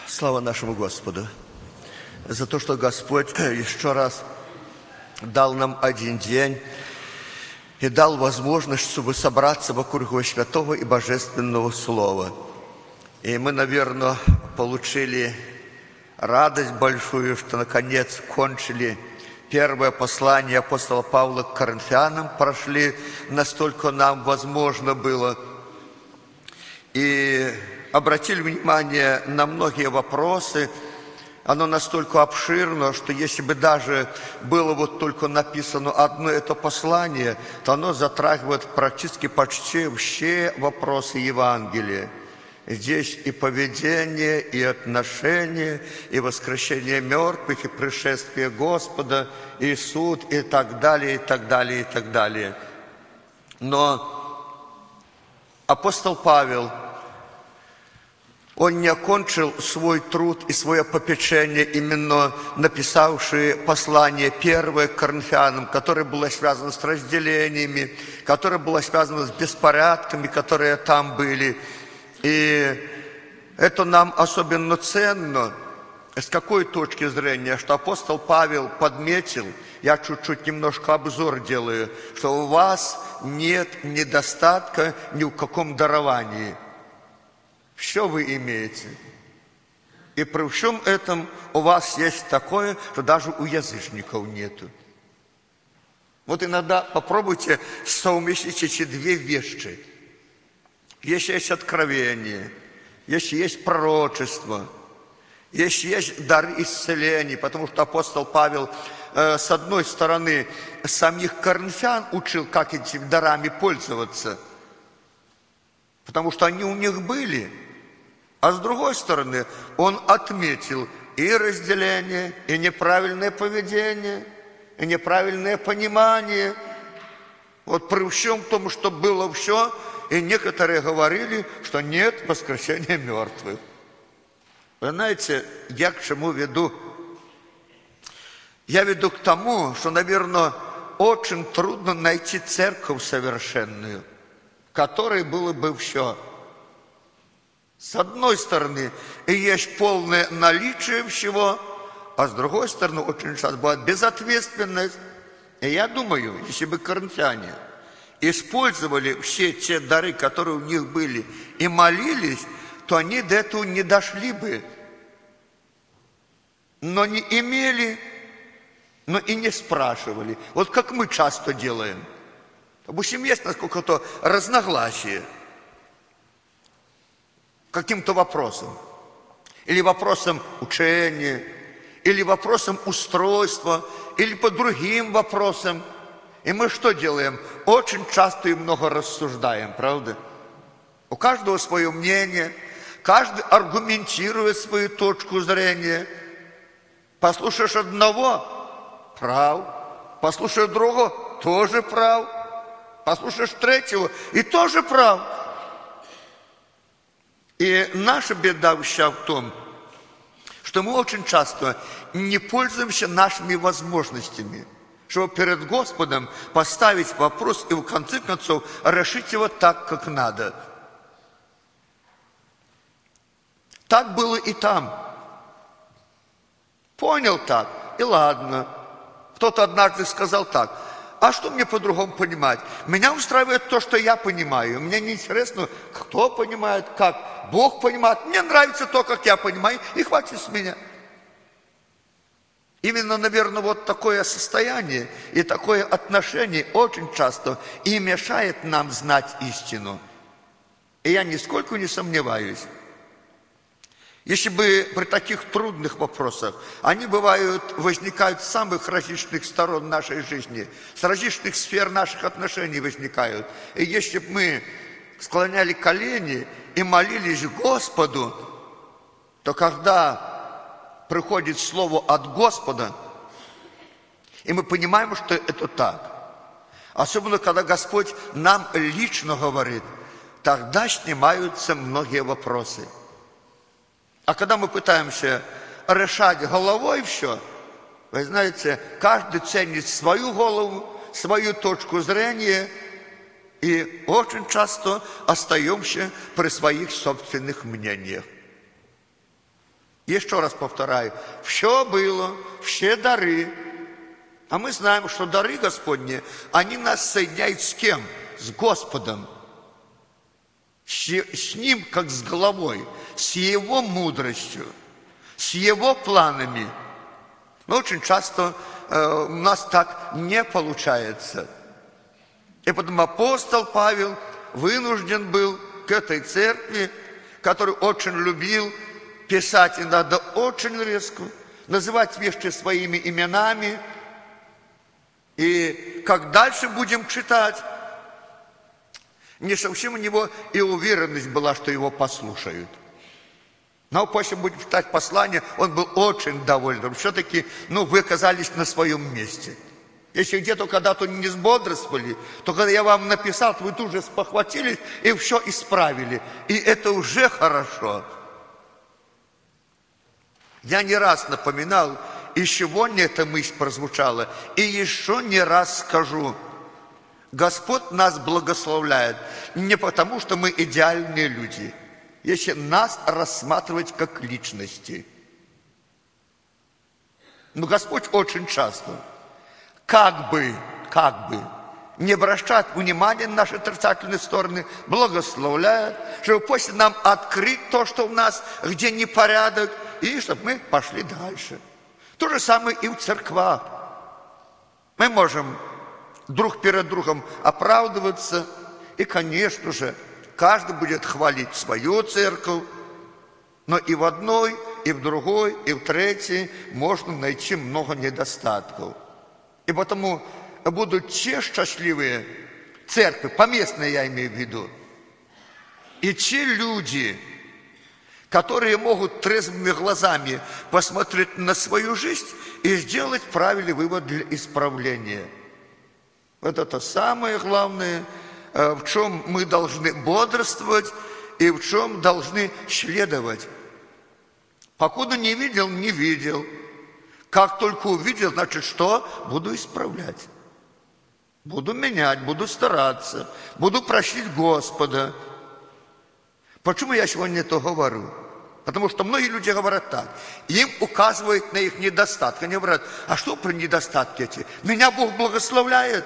Слава нашему Господу за то, что Господь еще раз дал нам один день и дал возможность, чтобы собраться вокруг Его святого и божественного Слова. И мы, наверное, получили радость большую, что наконец кончили первое послание апостола Павла к Коринфянам, прошли настолько нам возможно было. И обратили внимание на многие вопросы. Оно настолько обширно, что если бы даже было вот только написано одно это послание, то оно затрагивает практически почти все вопросы Евангелия. Здесь и поведение, и отношения, и воскресение мертвых, и пришествие Господа, и суд, и так далее, и так далее, и так далее. Но апостол Павел, он не окончил свой труд и свое попечение, именно написавший послание первое к Коринфянам, которое было связано с разделениями, которое было связано с беспорядками, которые там были. И это нам особенно ценно. С какой точки зрения? Что апостол Павел подметил, я чуть-чуть немножко обзор делаю, что у вас нет недостатка ни в каком даровании. Все вы имеете. И при всем этом у вас есть такое, что даже у язычников нету. Вот иногда попробуйте совместить эти две вещи. Если есть откровение, если есть пророчество, если есть дар исцеления, потому что апостол Павел, с одной стороны, самих коринфян учил, как этими дарами пользоваться, потому что они у них были. А с другой стороны, он отметил и разделение, и неправильное поведение, и неправильное понимание. Вот при всем том, что было все, и некоторые говорили, что нет воскресения мертвых. Вы знаете, я к чему веду? Я веду к тому, что, наверное, очень трудно найти церковь совершенную, в которой было бы все. С одной стороны, и есть полное наличие всего, а с другой стороны, очень часто бывает безответственность. И я думаю, если бы коринфяне использовали все те дары, которые у них были, и молились, то они до этого не дошли бы. Но не имели, но и не спрашивали. Вот как мы часто делаем. Допустим, есть насколько-то разногласие каким-то вопросом. Или вопросом учения, или вопросом устройства, или по другим вопросам. И мы что делаем? Очень часто и много рассуждаем, правда? У каждого свое мнение, каждый аргументирует свою точку зрения. Послушаешь одного – прав, послушаешь другого – тоже прав, послушаешь третьего – и тоже прав. И наша беда вся в том, что мы очень часто не пользуемся нашими возможностями, чтобы перед Господом поставить вопрос и в конце концов решить его так, как надо. Так было и там. Понял так, и ладно. Кто-то однажды сказал так: а что мне по-другому понимать? Меня устраивает то, что я понимаю. Мне не интересно, кто понимает, как Бог понимает. Мне нравится то, как я понимаю, и хватит с меня. Именно, наверное, вот такое состояние и такое отношение очень часто и мешает нам знать истину. И я нисколько не сомневаюсь. Если бы при таких трудных вопросах, они возникают с самых различных сторон нашей жизни, с различных сфер наших отношений возникают. И если бы мы склоняли колени и молились Господу, то когда приходит слово от Господа, и мы понимаем, что это так, особенно когда Господь нам лично говорит, тогда снимаются многие вопросы. А когда мы пытаемся решать головой все, вы знаете, каждый ценит свою голову, свою точку зрения, и очень часто остаемся при своих собственных мнениях. Еще раз повторяю, все было, все дары. А мы знаем, что дары Господни, они нас соединяют с кем? С Господом. С Ним, как с головой, с Его мудростью, с Его планами. Но очень часто у нас так не получается. И потом апостол Павел вынужден был к этой церкви, которую очень любил, писать иногда очень резко, называть вещи своими именами. И как дальше будем читать, не совсем у него и уверенность была, что его послушают. Но после будем читать послание, он был очень доволен. Все-таки, вы оказались на своем месте. Если где-то когда-то не сбодрствовали, то когда я вам написал, то вы тут же спохватились и все исправили. И это уже хорошо. Я не раз напоминал, и сегодня эта мысль прозвучала, и еще не раз скажу. Господь нас благословляет не потому, что мы идеальные люди, если нас рассматривать как личности. Но Господь очень часто, как бы, не обращает внимания на наши отрицательные стороны, благословляет, чтобы после нам открыть то, что у нас, где непорядок, и чтобы мы пошли дальше. То же самое и в церквах. Мы можем друг перед другом оправдываться, и, конечно же, каждый будет хвалить свою церковь, но и в одной, и в другой, и в третьей можно найти много недостатков. И потому будут те счастливые церкви, поместные я имею в виду, и те люди, которые могут трезвыми глазами посмотреть на свою жизнь и сделать правильный вывод для исправления. Вот это самое главное, в чем мы должны бодрствовать и в чем должны следовать. Покуда не видел, не видел. Как только увидел, значит, что? Буду исправлять. Буду менять, буду стараться, буду просить Господа. Почему я сегодня это говорю? Потому что многие люди говорят так. Им указывают на их недостатки. Они говорят, а что про недостатки эти? Меня Бог благословляет.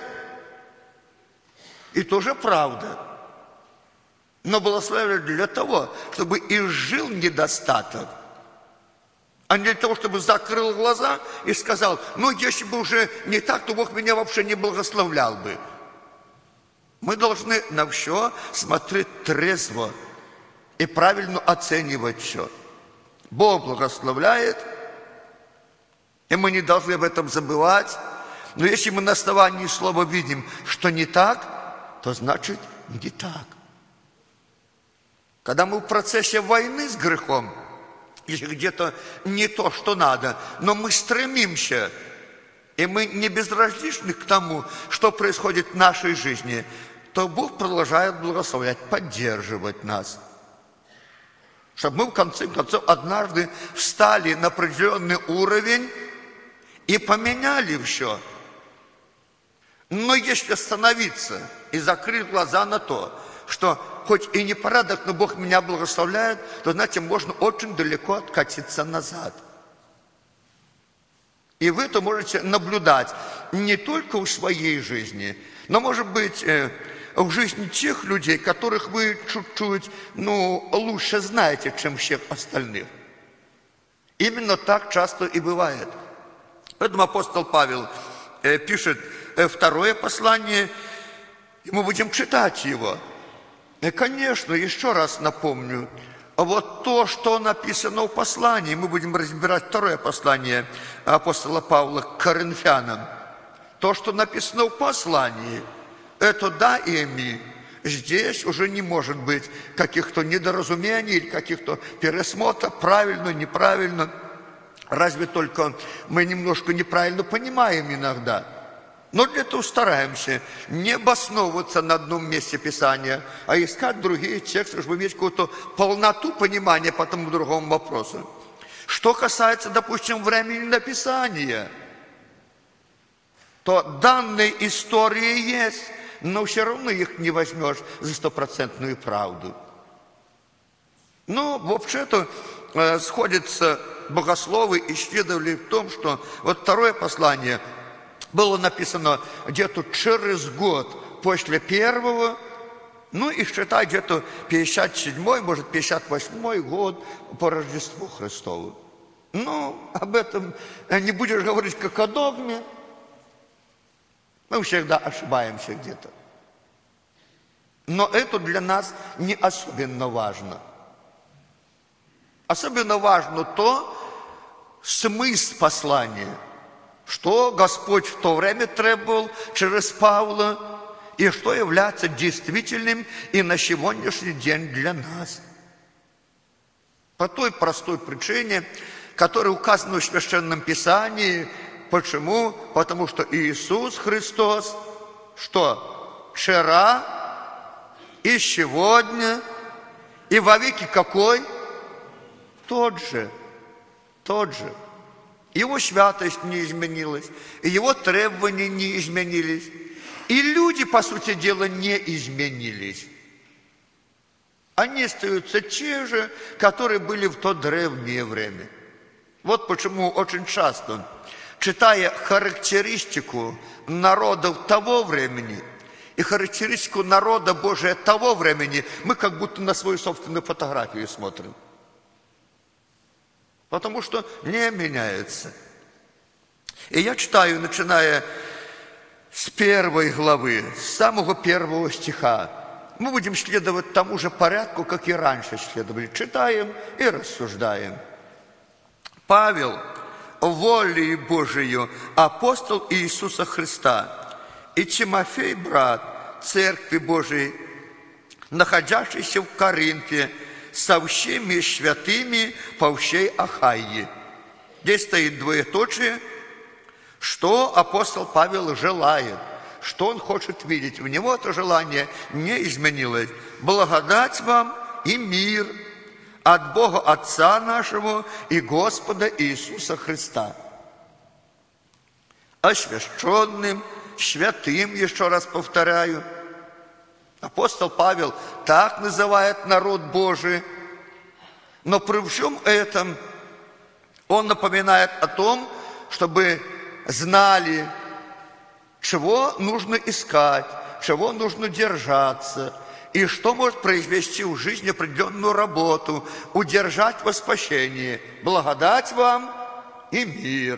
И тоже правда. Но благословляет для того, чтобы изжил недостаток. А не для того, чтобы закрыл глаза и сказал, если бы уже не так, то Бог меня вообще не благословлял бы. Мы должны на все смотреть трезво и правильно оценивать все. Бог благословляет, и мы не должны об этом забывать. Но если мы на основании слова видим, что не так, то значит не так. Когда мы в процессе войны с грехом, если где-то не то, что надо, но мы стремимся, и мы не безразличны к тому, что происходит в нашей жизни, то Бог продолжает благословлять, поддерживать нас. Чтобы мы, в конце концов, однажды встали на определенный уровень и поменяли все. Но если остановиться и закрыть глаза на то, что хоть и непорядок, но Бог меня благословляет, то, знаете, можно очень далеко откатиться назад. И вы это можете наблюдать не только в своей жизни, но, может быть, в жизни тех людей, которых вы чуть-чуть, лучше знаете, чем всех остальных. Именно так часто и бывает. Поэтому апостол Павел пишет второе послание, и мы будем читать его. И, конечно, еще раз напомню, вот то, что написано в послании, мы будем разбирать второе послание апостола Павла к Коринфянам. То, что написано в послании, это да и аминь. Здесь уже не может быть каких-то недоразумений или каких-то пересмотров, правильно, неправильно. Разве только мы немножко неправильно понимаем иногда. Но для этого стараемся не обосновываться на одном месте Писания, а искать другие тексты, чтобы иметь какую-то полноту понимания по тому другому вопросу. Что касается, допустим, времени написания, то данные истории есть, но все равно их не возьмешь за стопроцентную правду. Ну, вообще-то, сходятся богословы и исследовали в том, что вот второе послание было написано где-то через год после первого, ну и считай где-то 57-й, может 58-й год по Рождеству Христову. Ну, об этом не будешь говорить как о догме. Мы всегда ошибаемся где-то. Но это для нас не особенно важно. Особенно важно то, смысл послания, что Господь в то время требовал через Павла, и что является действительным и на сегодняшний день для нас. По той простой причине, которая указана в Священном Писании. Почему? Потому что Иисус Христос, что? Вчера и сегодня, и во веки какой? Тот же. Его святость не изменилась, и его требования не изменились. И люди, по сути дела, не изменились. Они остаются те же, которые были в то древнее время. Вот почему очень часто, читая характеристику народов того времени и характеристику народа Божия того времени, мы как будто на свою собственную фотографию смотрим. Потому что не меняется. И я читаю, начиная с 1 главы, с самого 1 стиха. Мы будем следовать тому же порядку, как и раньше следовали. Читаем и рассуждаем. Павел, волею Божию, апостол Иисуса Христа, и Тимофей, брат Церкви Божией, находящийся в Коринфе, со всеми святыми по всей Ахайе. Здесь стоит двоеточие, что апостол Павел желает, что он хочет видеть. У него это желание не изменилось. Благодать вам и мир от Бога Отца нашего и Господа Иисуса Христа. Освященным, святым, еще раз повторяю. Апостол Павел так называет народ Божий. Но при всем этом он напоминает о том, чтобы знали, чего нужно искать, чего нужно держаться, и что может произвести в жизни определенную работу, удержать во спасении. Благодать вам и мир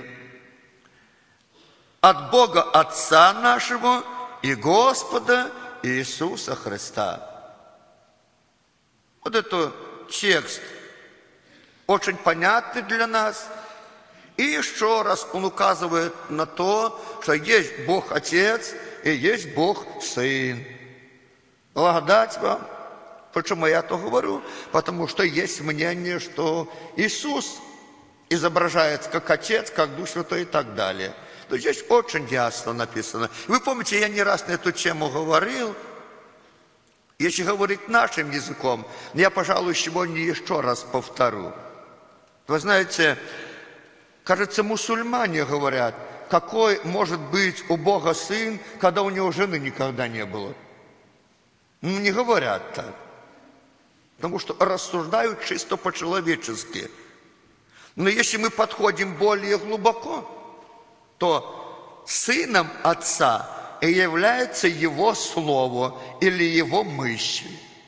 от Бога Отца нашего и Господа Иисуса Христа. Вот это текст очень понятный для нас. И еще раз он указывает на то, что есть Бог Отец и есть Бог Сын. Благодать вам. Почему я это говорю? Потому что есть мнение, что Иисус изображается как Отец, как Дух Святой и так далее. То здесь очень ясно написано. Вы помните, я не раз на эту тему говорил. Если говорить нашим языком, я, пожалуй, сегодня еще раз повторю. Вы знаете, кажется, мусульмане говорят, какой может быть у Бога сын, когда у него жены никогда не было. Ну, не говорят так. Потому что рассуждают чисто по-человечески. Но если мы подходим более глубоко, то сыном Отца и является Его Слово или Его мысль.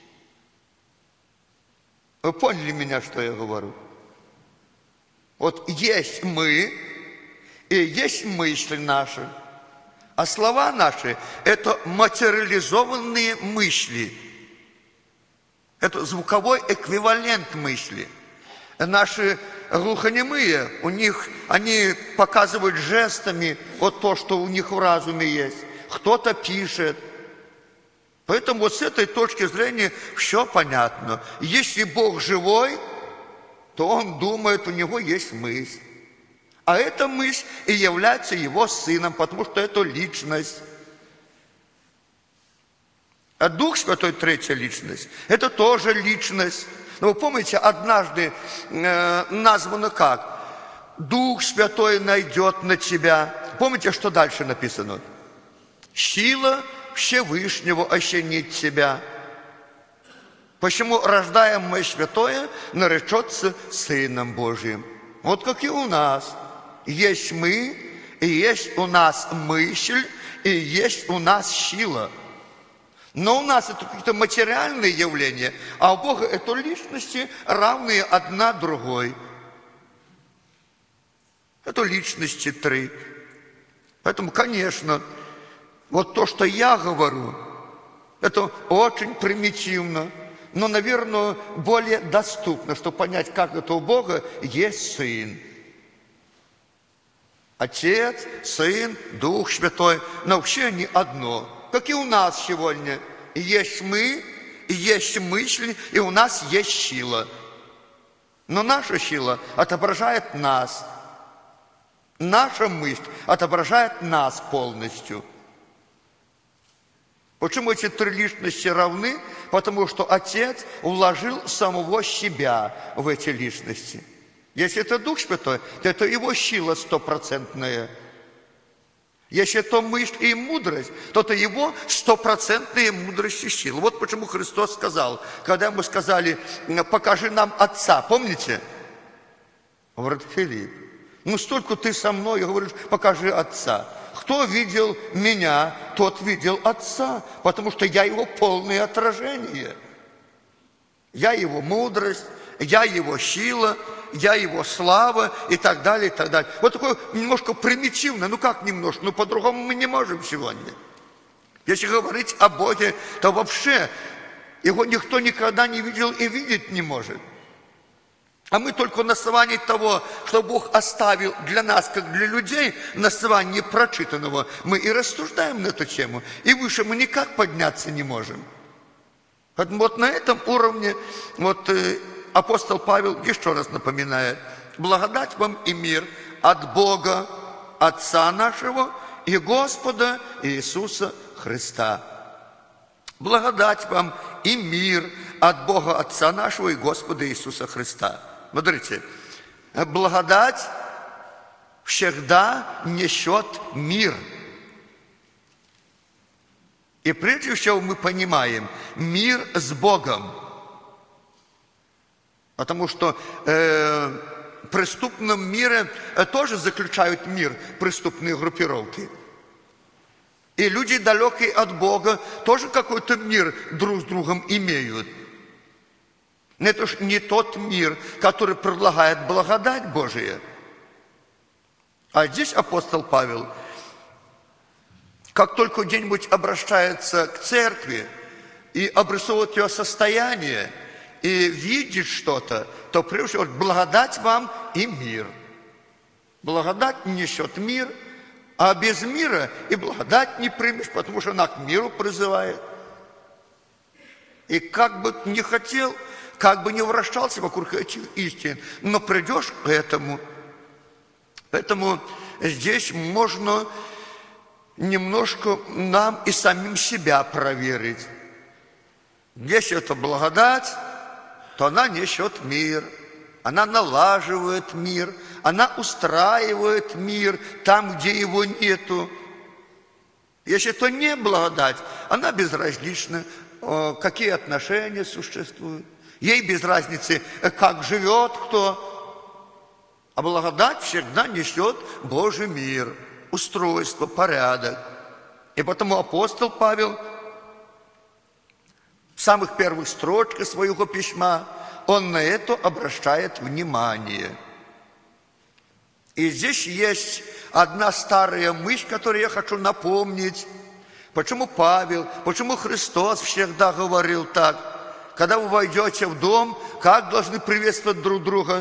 Вы поняли меня, что я говорю? Вот есть мы и есть мысли наши, а слова наши – это материализованные мысли. Это звуковой эквивалент мысли. Наши глухонемые, они показывают жестами вот то, что у них в разуме есть. Кто-то пишет. Поэтому вот с этой точки зрения все понятно. Если Бог живой, то Он думает, у Него есть мысль. А эта мысль и является Его Сыном, потому что это личность. А Дух Святой, третья личность, это тоже личность. Но вы помните, однажды названо как? Дух Святой найдет на тебя. Помните, что дальше написано? Сила Всевышнего осенит тебя. Почему рождаемое святое наречется Сыном Божиим? Вот как и у нас. Есть мы, и есть у нас мысль, и есть у нас сила. Но у нас это какие-то материальные явления, а у Бога это личности, равные одна другой. Это личности три. Поэтому, конечно, вот то, что я говорю, это очень примитивно, но, наверное, более доступно, чтобы понять, как это у Бога есть Сын. Отец, Сын, Дух Святой, но вообще они одно. Как и у нас сегодня. Есть мы, и есть мысли, и у нас есть сила. Но наша сила отображает нас. Наша мысль отображает нас полностью. Почему эти три личности равны? Потому что Отец вложил самого себя в эти личности. Если это Дух Святой, то это его сила стопроцентная. Если это мысль и мудрость, то это его стопроцентная мудрость и сила. Вот почему Христос сказал, когда ему сказали, покажи нам Отца, помните? Он говорит, Филипп, ну столько ты со мной, и говоришь, покажи Отца. Кто видел меня, тот видел Отца, потому что я его полное отражение. Я его мудрость, я его сила, я его слава и так далее, и так далее. Вот такое немножко примитивно, ну как немножко, ну по-другому мы не можем сегодня. Если говорить о Боге, то вообще его никто никогда не видел и видеть не может. А мы только на основании того, что Бог оставил для нас, как для людей, на основании прочитанного, мы и рассуждаем на эту тему. И выше мы никак подняться не можем. Поэтому вот на этом уровне вот апостол Павел еще раз напоминает: благодать вам и мир от Бога, Отца нашего и Господа Иисуса Христа. Благодать вам и мир от Бога Отца нашего и Господа Иисуса Христа. Смотрите, благодать всегда несет мир. И прежде всего мы понимаем мир с Богом. Потому что в преступном мире тоже заключают мир преступные группировки. И люди, далекие от Бога, тоже какой-то мир друг с другом имеют. Но это же не тот мир, который предлагает благодать Божия. А здесь апостол Павел, как только где-нибудь обращается к церкви и обрисовывает ее состояние, и видит что-то, то прежде всего благодать вам и мир. Благодать несет мир, а без мира и благодать не примешь, потому что она к миру призывает. И как бы не хотел, как бы не вращался вокруг этих истин, но придешь к этому. Поэтому здесь можно немножко нам и самим себя проверить. Если это благодать, то она несет мир, она налаживает мир, она устраивает мир там, где его нету. Если это не благодать, она безразлична, какие отношения существуют. Ей без разницы, как живет кто. А благодать всегда несет Божий мир, устройство, порядок. И потому апостол Павел в самых первых строчках своего письма, он на это обращает внимание. И здесь есть одна старая мысль, которую я хочу напомнить. Почему Павел, почему Христос всегда говорил так: когда вы войдете в дом, как должны приветствовать друг друга?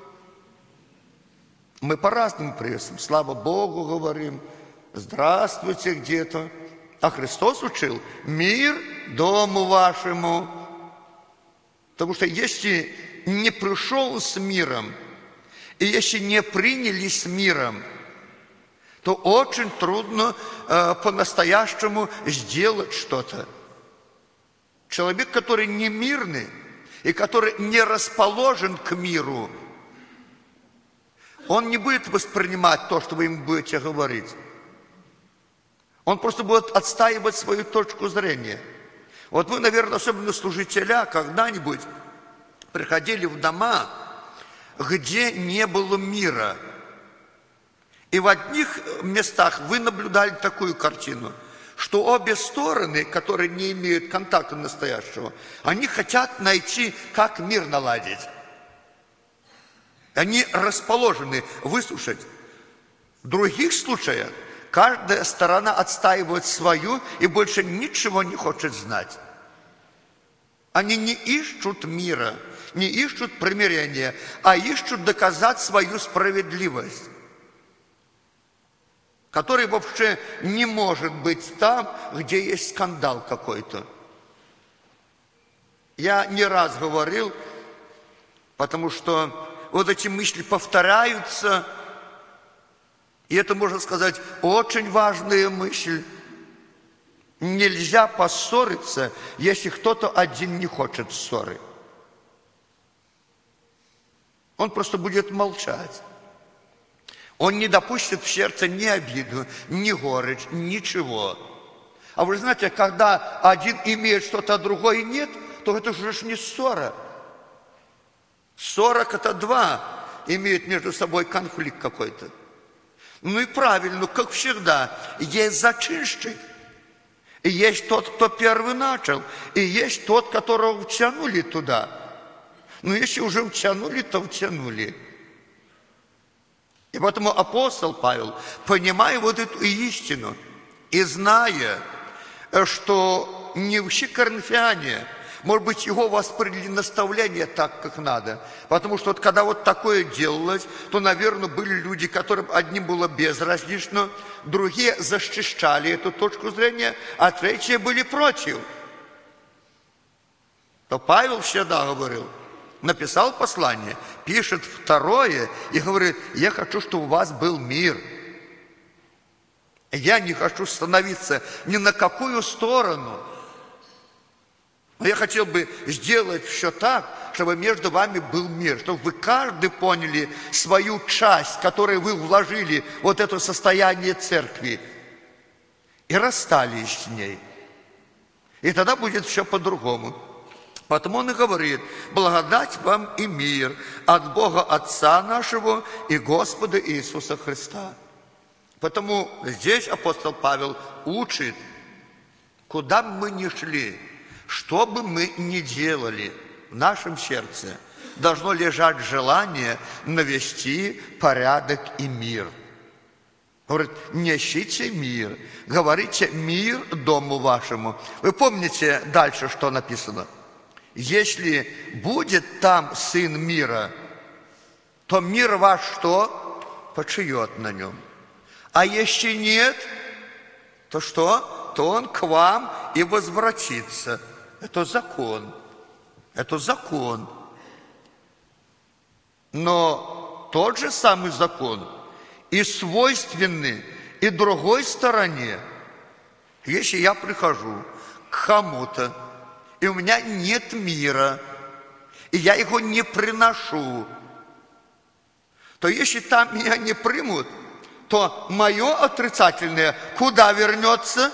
Мы по-разному приветствуем. Слава Богу говорим, здравствуйте где-то. А Христос учил: мир дому вашему. Потому что если не пришел с миром, и если не приняли с миром, то очень трудно по-настоящему сделать что-то. Человек, который не мирный и который не расположен к миру, он не будет воспринимать то, что вы ему будете говорить. Он просто будет отстаивать свою точку зрения. Вот вы, наверное, особенно служителя, когда-нибудь приходили в дома, где не было мира. И в одних местах вы наблюдали такую картину, что обе стороны, которые не имеют контакта настоящего, они хотят найти, как мир наладить. Они расположены выслушать. В других случаях каждая сторона отстаивает свою и больше ничего не хочет знать. Они не ищут мира, не ищут примирения, а ищут доказать свою справедливость, который вообще не может быть там, где есть скандал какой-то. Я не раз говорил, потому что вот эти мысли повторяются, и это, можно сказать, очень важная мысль. Нельзя поссориться, если кто-то один не хочет ссоры. Он просто будет молчать. Он не допустит в сердце ни обиду, ни горечь, ничего. А вы знаете, когда один имеет что-то, а другой нет, то это же не ссора. Ссора – это два имеют между собой конфликт какой-то. Ну и правильно, как всегда, есть зачинщик. И есть тот, кто первый начал, и есть тот, которого втянули туда. Но если уже втянули, то втянули. И поэтому апостол Павел, понимая вот эту истину и зная, что не все коринфяне, может быть, его восприняли наставление так, как надо. Потому что вот когда вот такое делалось, то, наверное, были люди, которым одним было безразлично, другие защищали эту точку зрения, а третьи были против. То Павел всегда говорил, написал послание, пишет второе и говорит, я хочу, чтобы у вас был мир. Я не хочу становиться ни на какую сторону. Но я хотел бы сделать все так, чтобы между вами был мир, чтобы вы каждый поняли свою часть, которую вы вложили в вот это состояние церкви, и расстались с ней. И тогда будет все по-другому. Потому он и говорит, благодать вам и мир от Бога Отца нашего и Господа Иисуса Христа. Потому здесь апостол Павел учит, куда бы мы ни шли, что бы мы ни делали, в нашем сердце должно лежать желание навести порядок и мир. Говорит, несите мир, говорите мир дому вашему. Вы помните дальше, что написано? Если будет там Сын мира, то мир ваш что? Почиет на нем. А если нет, то что? То он к вам и возвратится. Это закон. Это закон. Но тот же самый закон и свойственный и другой стороне. Если я прихожу к кому-то, и у меня нет мира, и я его не приношу, то если там меня не примут, то мое отрицательное куда вернется?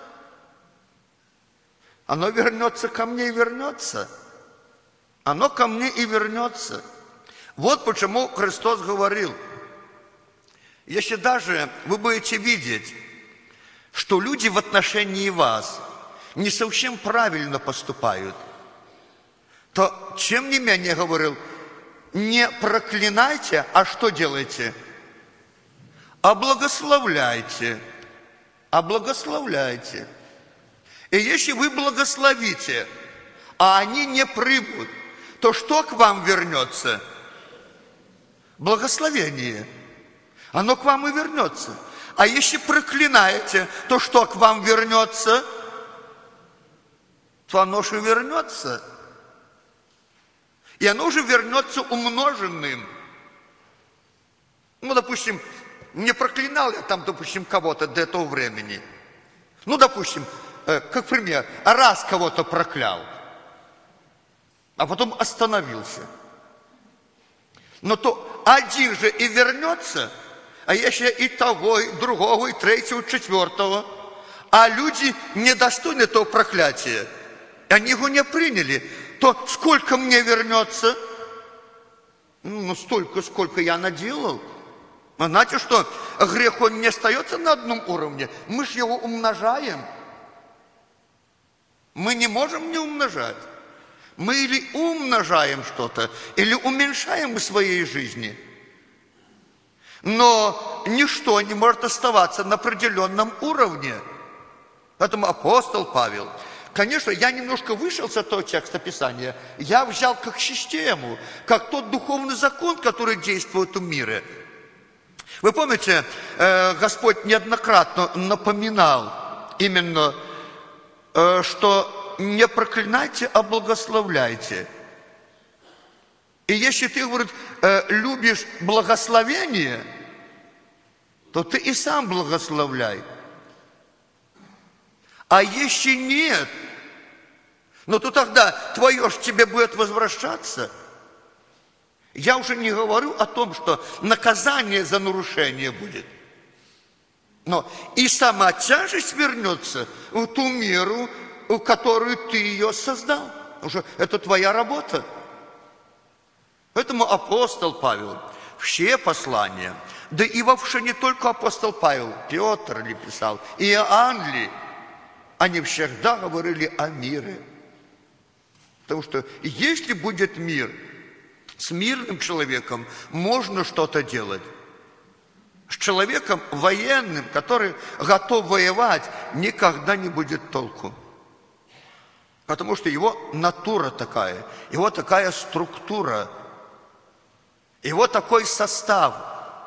Оно вернется ко мне и вернется. Оно ко мне и вернется. Вот почему Христос говорил, если даже вы будете видеть, что люди в отношении вас не совсем правильно поступают, то, тем не менее, говорил, не проклинайте, а что делайте? А благословляйте. А благословляйте. И если вы благословите, а они не примут, то что к вам вернется? Благословение. Оно к вам и вернется. А если проклинаете, то что к вам вернется? То оно же вернется. И оно же вернется умноженным. Ну, допустим, не проклинал я там, допустим, кого-то до этого времени. Ну, допустим, как пример, раз кого-то проклял, а потом остановился. Но то один же и вернется, а если и того, и другого, и третьего, и четвертого, а люди недостойны этого проклятия, они его не приняли, то сколько мне вернется? Ну, столько, сколько я наделал. А знаете что? Грех, он не остается на одном уровне. Мы же его умножаем. Мы не можем не умножать. Мы или умножаем что-то, или уменьшаем в своей жизни. Но ничто не может оставаться на определенном уровне. Поэтому апостол Павел, конечно, я немножко вышел с этого текста Писания. Я взял как систему, как тот духовный закон, который действует в мире. Вы помните, Господь неоднократно напоминал именно, что не проклинайте, а благословляйте. И если ты, говорит, любишь благословение, то ты и сам благословляй. А если нет, ну то тогда твое ж тебе будет возвращаться. Я уже не говорю о том, что наказание за нарушение будет. Но и сама тяжесть вернется в ту меру, в которую ты ее создал. Потому что это твоя работа. Поэтому апостол Павел, все послания, да и вообще не только апостол Павел, Петр ли писал, и Иоанн ли, они всегда говорили о мире. Потому что если будет мир, с мирным человеком можно что-то делать. С человеком военным, который готов воевать, никогда не будет толку. Потому что его натура такая, его такая структура, его такой состав.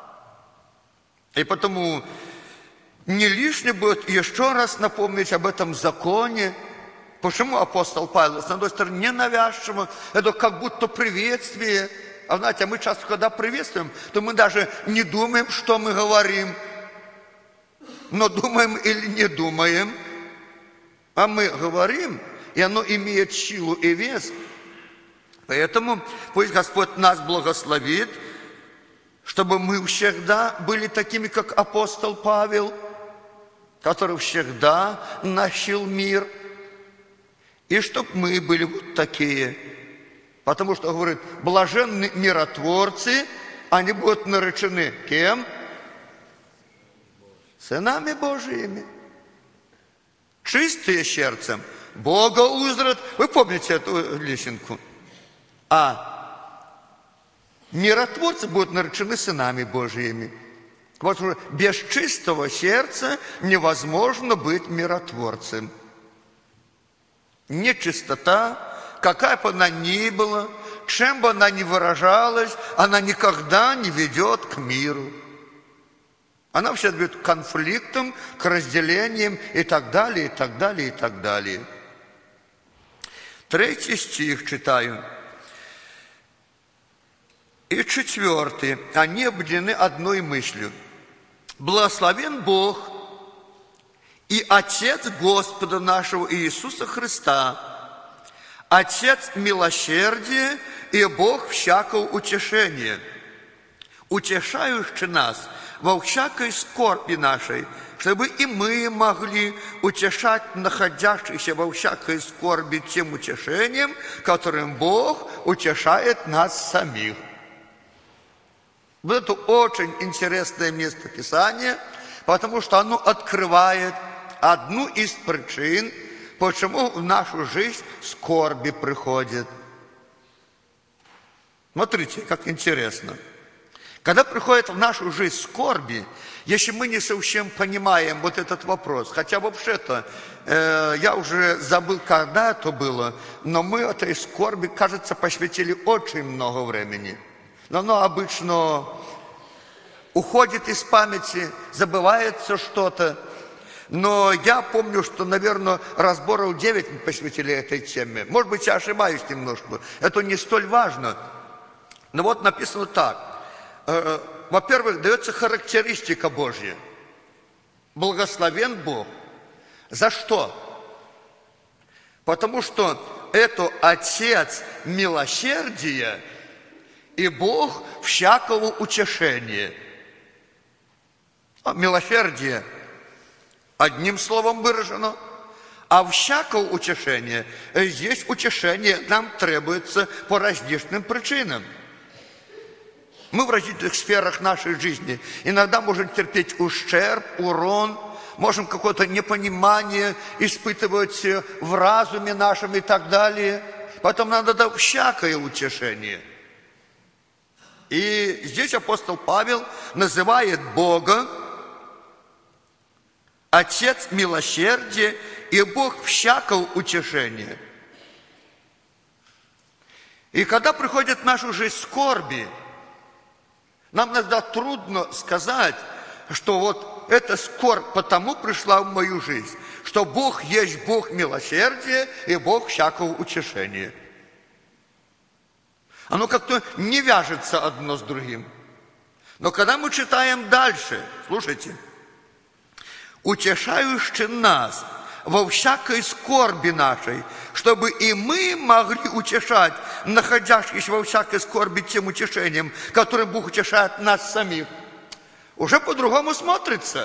И потому не лишне будет еще раз напомнить об этом законе. Почему апостол Павел, с одной стороны, ненавязчиво, это как будто приветствие. А знаете, мы часто, когда приветствуем, то мы даже не думаем, что мы говорим. Но думаем или не думаем. А мы говорим, и оно имеет силу и вес. Поэтому пусть Господь нас благословит, чтобы мы всегда были такими, как апостол Павел, который всегда носил мир. И чтобы мы были вот такие. Потому что, говорит, блаженны миротворцы, они будут наречены кем? Сынами Божиими. Чистые сердцем Бога узрят. Вы помните эту лесенку? А миротворцы будут наречены сынами Божиими. Потому что без чистого сердца невозможно быть миротворцем. Нечистота, какая бы она ни была, чем бы она ни выражалась, она никогда не ведет к миру. Она всегда ведет к конфликтам, к разделениям и так далее, и так далее, и так далее. 3 стих читаю. И 4. Они объединены одной мыслью. Благословен Бог и Отец Господа нашего Иисуса Христа, Отец милосердия и Бог всякого утешения, утешающий нас во всякой скорби нашей, чтобы и мы могли утешать находящихся во всякой скорби тем утешением, которым Бог утешает нас самих. Вот это очень интересное место Писания, потому что оно открывает одну из причин, почему в нашу жизнь скорби приходит. Смотрите, как интересно. Когда приходит в нашу жизнь скорби, если мы не совсем понимаем вот этот вопрос, хотя вообще-то я уже забыл, когда это было, но мы этой скорби, кажется, посвятили очень много времени. Но оно обычно уходит из памяти, забывается что-то. Но я помню, что, наверное, разборов 9 мы посвятили этой теме. Может быть, я ошибаюсь немножко. Это не столь важно. Но вот написано так. Во-первых, дается характеристика Божья. Благословен Бог. За что? Потому что это Отец милосердия и Бог всякого утешения. Милосердие одним словом выражено, А всякое утешение, здесь утешение нам требуется по различным причинам. Мы в различных сферах нашей жизни иногда можем терпеть ущерб, урон, можем какое-то непонимание испытывать в разуме нашем и так далее. Поэтому нам надо всякое утешение. И здесь апостол Павел называет Бога Отец милосердия и Бог всякого утешения. И когда приходит в нашу жизнь скорби, нам иногда трудно сказать, что вот эта скорбь потому пришла в мою жизнь, что Бог есть Бог милосердия и Бог всякого утешения. Оно как-то не вяжется одно с другим. Но когда мы читаем дальше, слушайте, утешающий нас во всякой скорби нашей, чтобы и мы могли утешать находящихся во всякой скорби тем утешением, которым Бог утешает нас самих, уже по-другому смотрится.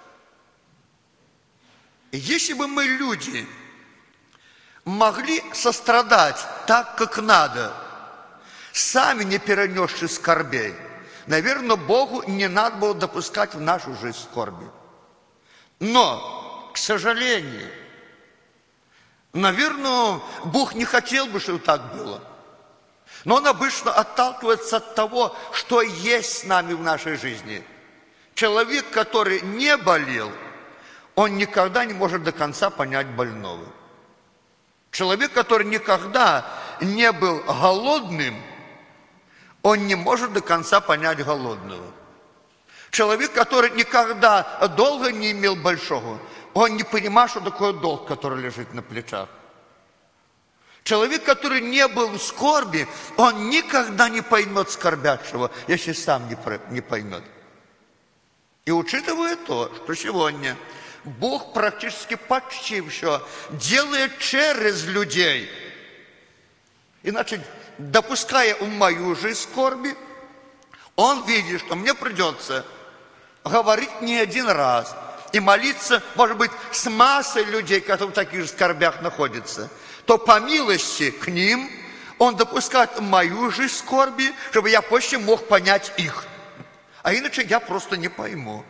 Если бы мы, люди, могли сострадать так, как надо, сами не перенесши скорбей, наверное, Богу не надо было допускать в нашу жизнь скорби. Но, к сожалению, наверное, Бог не хотел бы, чтобы так было. Но Он обычно отталкивается от того, что есть с нами в нашей жизни. Человек, который не болел, он никогда не может до конца понять больного. Человек, который никогда не был голодным, он не может до конца понять голодного. Человек, который никогда долга не имел большого, он не понимает, что такое долг, который лежит на плечах. Человек, который не был в скорби, он никогда не поймет скорбящего, если сам не поймет. И учитывая то, что сегодня Бог практически почти все делает через людей, иначе, допуская в мою жизнь скорби, Он видит, что мне придется говорить не один раз и молиться, может быть, с массой людей, которые в таких же скорбях находятся, то по милости к ним Он допускает в мою жизнь скорби, чтобы я позже мог понять их. А иначе я просто не пойму.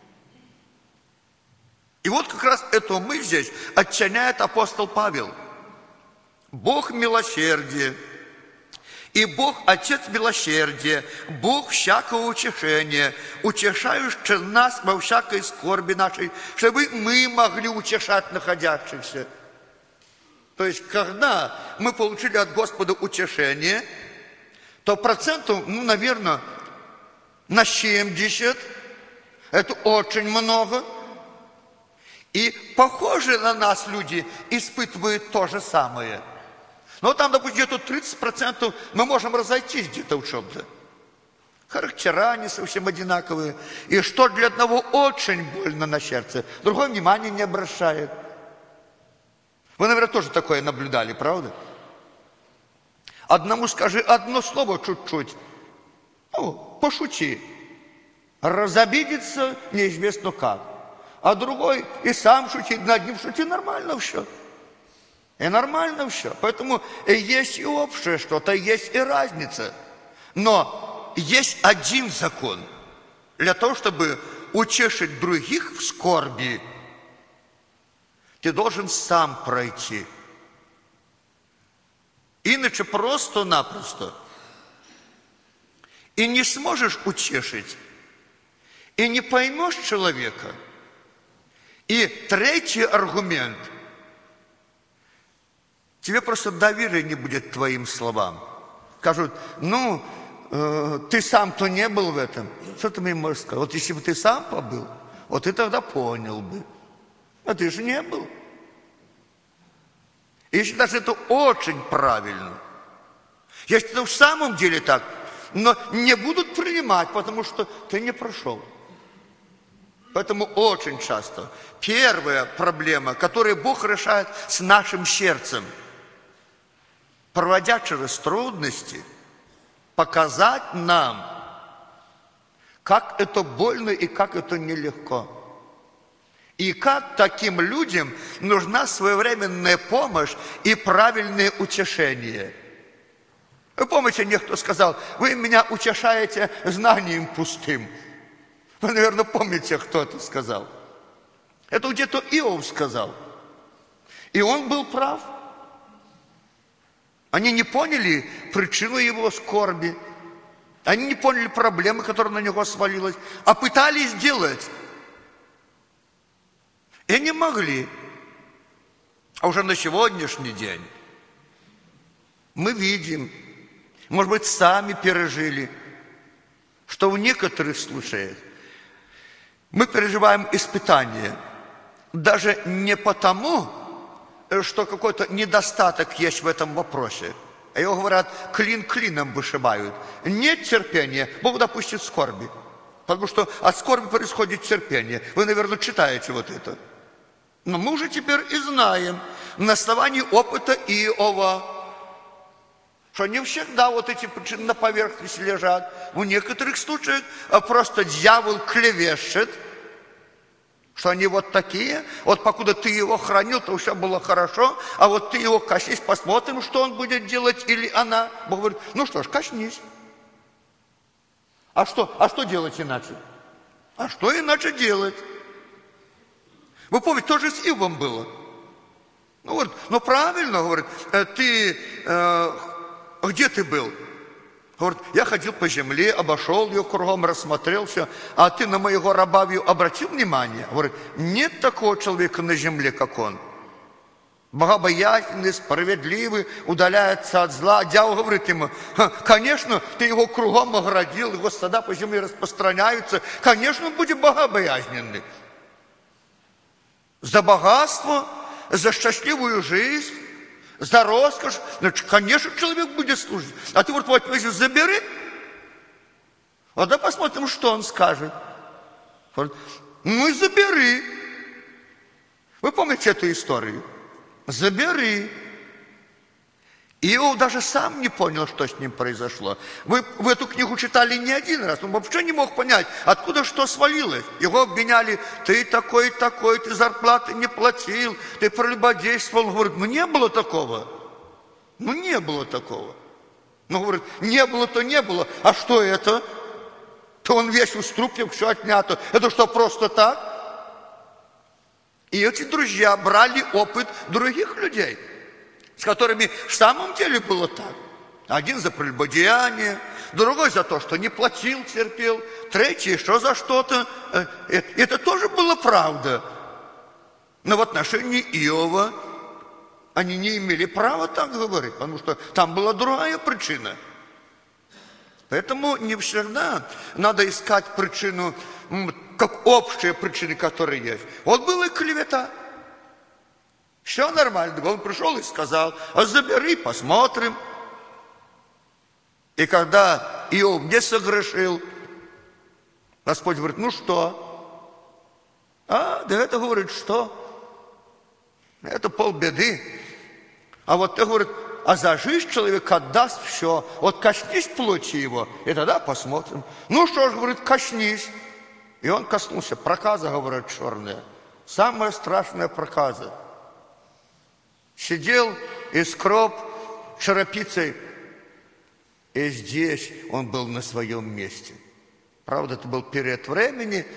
И вот как раз эту мысль здесь оттеняет апостол Павел. Бог милосердия и Бог Отец милосердия, Бог всякого утешения, утешающий нас во всякой скорби нашей, чтобы мы могли утешать находящихся. То есть, когда мы получили от Господа утешение, то процентов, наверное, на 70, это очень много. И похожие на нас люди испытывают то же самое. Но там, допустим, где-то 30% мы можем разойтись где-то в чем-то. Характера не совсем одинаковые. И что для одного очень больно на сердце, другой внимания не обращает. Вы, наверное, тоже такое наблюдали, правда? Одному скажи одно слово чуть-чуть, пошути. Разобидится неизвестно как. А другой и сам шутит, над ним шутит, нормально все. И нормально все. Поэтому есть и общее что-то, есть и разница. Но есть один закон. Для того, чтобы утешить других в скорби, ты должен сам пройти. Иначе просто-напросто. И не сможешь утешить, и не поймешь человека. И третий аргумент. Тебе просто доверия не будет твоим словам. Скажут, ты сам-то не был в этом. Что ты мне можешь сказать? Вот если бы ты сам побыл, вот ты тогда понял бы. А ты же не был. И если даже это очень правильно, если это в самом деле так, но не будут принимать, потому что ты не прошел. Поэтому очень часто первая проблема, которую Бог решает с нашим сердцем, проводя через трудности, показать нам, как это больно и как это нелегко. И как таким людям нужна своевременная помощь и правильное утешение. Вы помните, некто сказал: вы меня утешаете знанием пустым. Вы, наверное, помните, кто это сказал. Это где-то Иов сказал. И он был прав. Они не поняли причину его скорби. Они не поняли проблемы, которая на него свалилась, а пытались сделать. И не могли. А уже на сегодняшний день мы видим, может быть, сами пережили, что в некоторых случаях мы переживаем испытания даже не потому, что какой-то недостаток есть в этом вопросе. А его говорят, клин клином вышибают. Нет терпения, Бог допустит скорби. Потому что от скорби происходит терпение. Вы, наверное, читаете вот это. Но мы уже теперь и знаем на основании опыта Иова, что не всегда вот эти причины на поверхности лежат. В некоторых случаях просто дьявол клевещет, что они вот такие. Вот покуда ты его хранил, то все было хорошо, а вот ты его коснись, посмотрим, что он будет делать или она. Бог говорит, ну что ж, коснись. А что делать иначе? А что иначе делать? Вы помните, тоже с Иовом было. Ну правильно, говорит, ты, где ты был? Говорит, я ходил по земле, обошел ее кругом, рассмотрел все. А ты на моего раба обратил внимание? Говорит, нет такого человека на земле, как он. Богобоязненный, справедливый, удаляется от зла. Дьявол говорит ему, конечно, ты его кругом оградил, его стада по земле распространяются. Конечно, он будет богобоязненный. За богатство, за счастливую жизнь, за роскошь, значит, конечно, человек будет служить. А ты вот возьми, забери. Вот да посмотрим, что он скажет. Ну и забери. Вы помните эту историю? Забери. Иов даже сам не понял, что с ним произошло. Вы эту книгу читали не один раз. Он вообще не мог понять, откуда что свалилось. Его обвиняли, ты такой, ты зарплаты не платил, ты прелюбодействовал. Он говорит, не было такого. Не было такого. Говорит, не было, то не было. А что это? То он весь уступил, все отнято. Это что, просто так? И эти друзья брали опыт других людей, с которыми в самом деле было так. Один за прелюбодеяние, другой за то, что не платил, терпел, третий еще за что-то. Это тоже была правда. Но в отношении Иова они не имели права так говорить, потому что там была другая причина. Поэтому не всегда надо искать причину, как общие причины, которые есть. Вот была и клевета. Все нормально. Он пришел и сказал, забери, посмотрим. И когда Иов не согрешил, Господь говорит, ну что? Да это, говорит, что? Это полбеды. А вот ты, говорит, за жизнь человек отдаст все. Вот коснись плоти его, и тогда посмотрим. Ну что ж, говорит, коснись. И он коснулся. Проказа, говорят, черная. Самая страшная проказа. Сидел и скроб черепицей. И здесь он был на своем месте. Правда, это был период времени.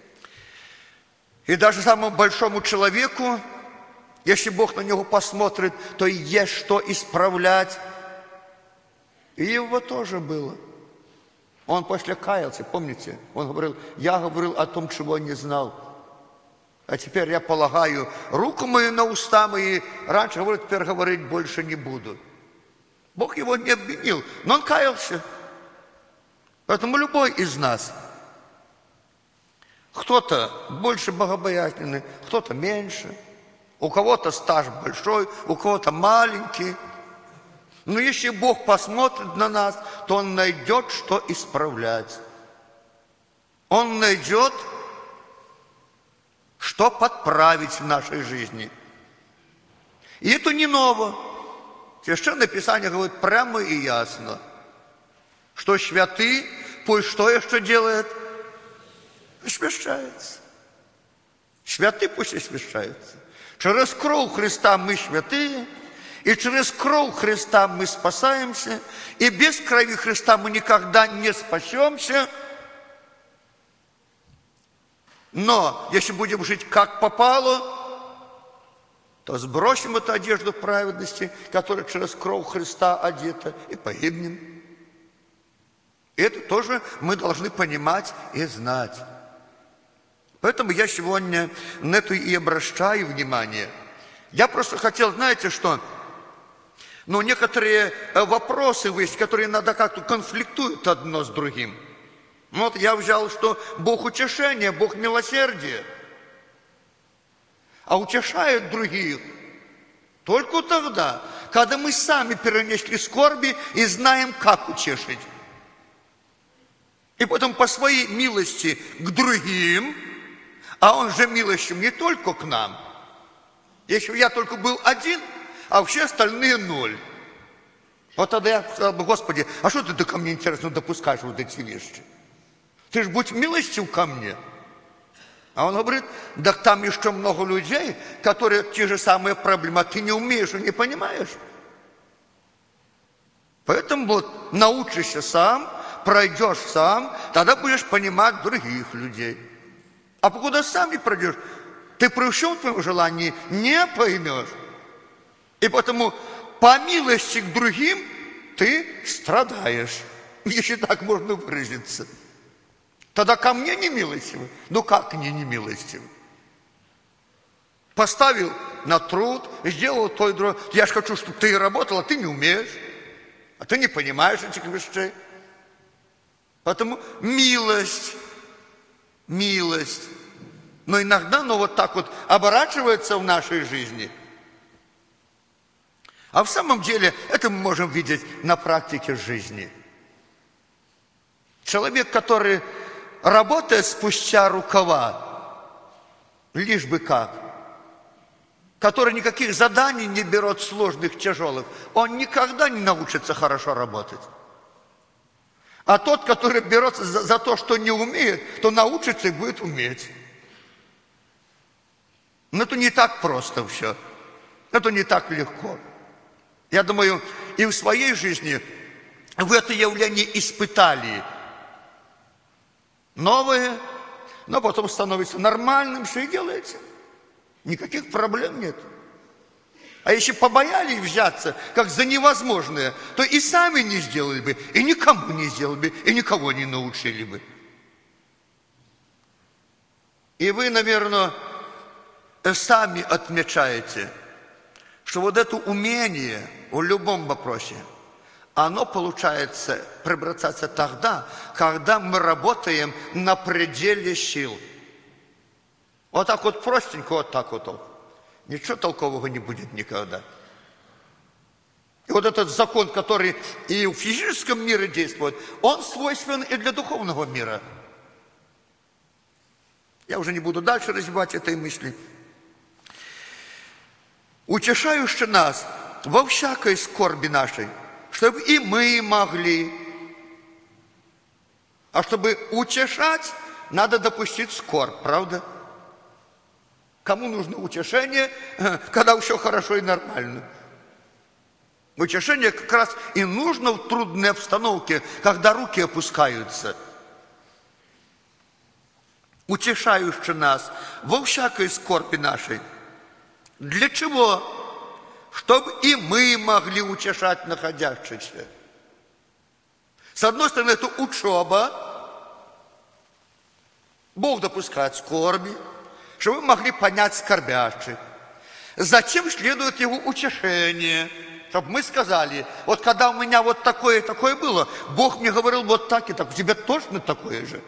И даже самому большому человеку, если Бог на него посмотрит, то есть что исправлять. И его тоже было. Он после каялся, помните? Он говорил, я говорил о том, чего не знал. А теперь я полагаю руку мою на уста мои. Раньше говорил, теперь говорить больше не буду. Бог его не обвинил, но он каялся. Поэтому любой из нас, кто-то больше богобоязненный, кто-то меньше. У кого-то стаж большой, у кого-то маленький. Но если Бог посмотрит на нас, то Он найдет, что исправлять. Он найдет, что подправить в нашей жизни. И это не ново. Священное Писание говорит прямо и ясно, что святый, пусть что еще делает? Освящается. Святы пусть освящаются. Через кровь Христа мы святые, и через кровь Христа мы спасаемся, и без крови Христа мы никогда не спасемся. Но если будем жить как попало, то сбросим эту одежду праведности, которая через кровь Христа одета, и погибнем. И это тоже мы должны понимать и знать. Поэтому я сегодня на это и обращаю внимание. Я просто хотел, знаете что, некоторые вопросы есть, которые иногда как-то конфликтуют одно с другим. Вот я взял, что Бог утешения, Бог милосердия, а утешает других только тогда, когда мы сами перенесли скорби и знаем, как утешить. И потом по своей милости к другим, а Он же милостив не только к нам. Если бы я только был один, а все остальные ноль. Вот тогда я сказал бы: Господи, а что ты ко мне, интересно, допускаешь вот эти вещи? Ты ж будь милостив ко мне. А он говорит: да там еще много людей, которые те же самые проблемы, а ты не умеешь и не понимаешь. Поэтому вот научишься сам, пройдешь сам, тогда будешь понимать других людей. А покуда сам не пройдешь, ты при всем твоем желании не поймешь. И потому по милости к другим ты страдаешь, если так можно выразиться. Тогда ко мне не милостивы. Ну как мне не милостивы? Поставил на труд, сделал то и другое. Я же хочу, чтобы ты работал, а ты не умеешь. А ты не понимаешь этих вещей. Поэтому милость. Но иногда, вот так вот оборачивается в нашей жизни. А в самом деле это мы можем видеть на практике жизни. Человек, который работает спустя рукава, лишь бы как, который никаких заданий не берет сложных, тяжелых, он никогда не научится хорошо работать. А тот, который берется за то, что не умеет, то научится и будет уметь. Но это не так просто все. Это не так легко. Я думаю, и в своей жизни вы это явление испытали. Новое, но потом становится нормальным, все и делаете. Никаких проблем нет. А если побоялись взяться, как за невозможное, то и сами не сделали бы, и никому не сделали бы, и никого не научили бы. И вы, наверное, сами отмечаете, что вот это умение в любом вопросе, оно получается преобразоваться тогда, когда мы работаем на пределе сил. Вот так вот простенько, вот так вот. Ничего толкового не будет никогда. И вот этот закон, который и в физическом мире действует, он свойственен и для духовного мира. Я уже не буду дальше развивать этой мысли. Утешающий нас во всякой скорби нашей, чтобы и мы могли. А чтобы утешать, надо допустить скорбь, правда? Кому нужно утешение, когда все хорошо и нормально? Утешение как раз и нужно в трудной обстановке, когда руки опускаются. Утешающий нас во всякой скорби нашей. Для чего? Чтобы и мы могли утешать находящихся. С одной стороны, это учеба. Бог допускает скорби, чтобы мы могли понять скорбящих. Затем следует его утешение, чтобы мы сказали: вот когда у меня вот такое и такое было, Бог мне говорил вот так и так, у тебя точно такое же.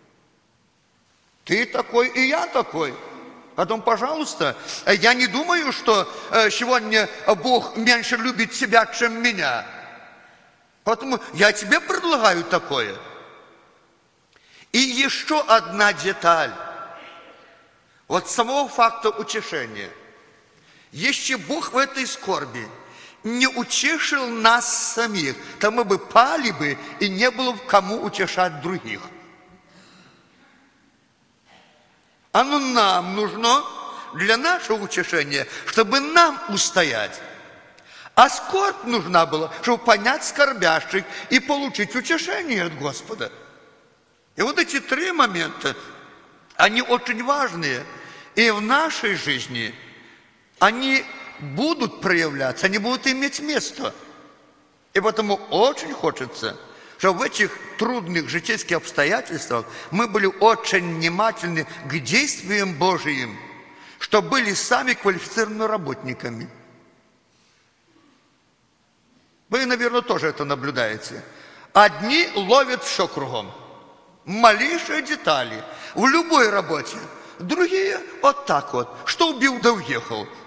Ты такой, и я такой. Поэтому, пожалуйста, я не думаю, что сегодня Бог меньше любит тебя, чем меня. Поэтому я тебе предлагаю такое. И еще одна деталь. Вот самого факта утешения. Если Бог в этой скорби не утешил нас самих, то мы бы пали бы, и не было бы кому утешать других. Оно нам нужно для нашего утешения, чтобы нам устоять. А скорбь нужна была, чтобы понять скорбящих и получить утешение от Господа. И вот эти три момента, они очень важные. И в нашей жизни они будут проявляться, они будут иметь место. И потому очень хочется, чтобы в этих трудных житейских обстоятельствах мы были очень внимательны к действиям Божьим, чтобы были сами квалифицированными работниками. Вы, наверное, тоже это наблюдаете. Одни ловят все кругом. Малейшие детали. В любой работе. Другие вот так вот. Что убил, да уехал.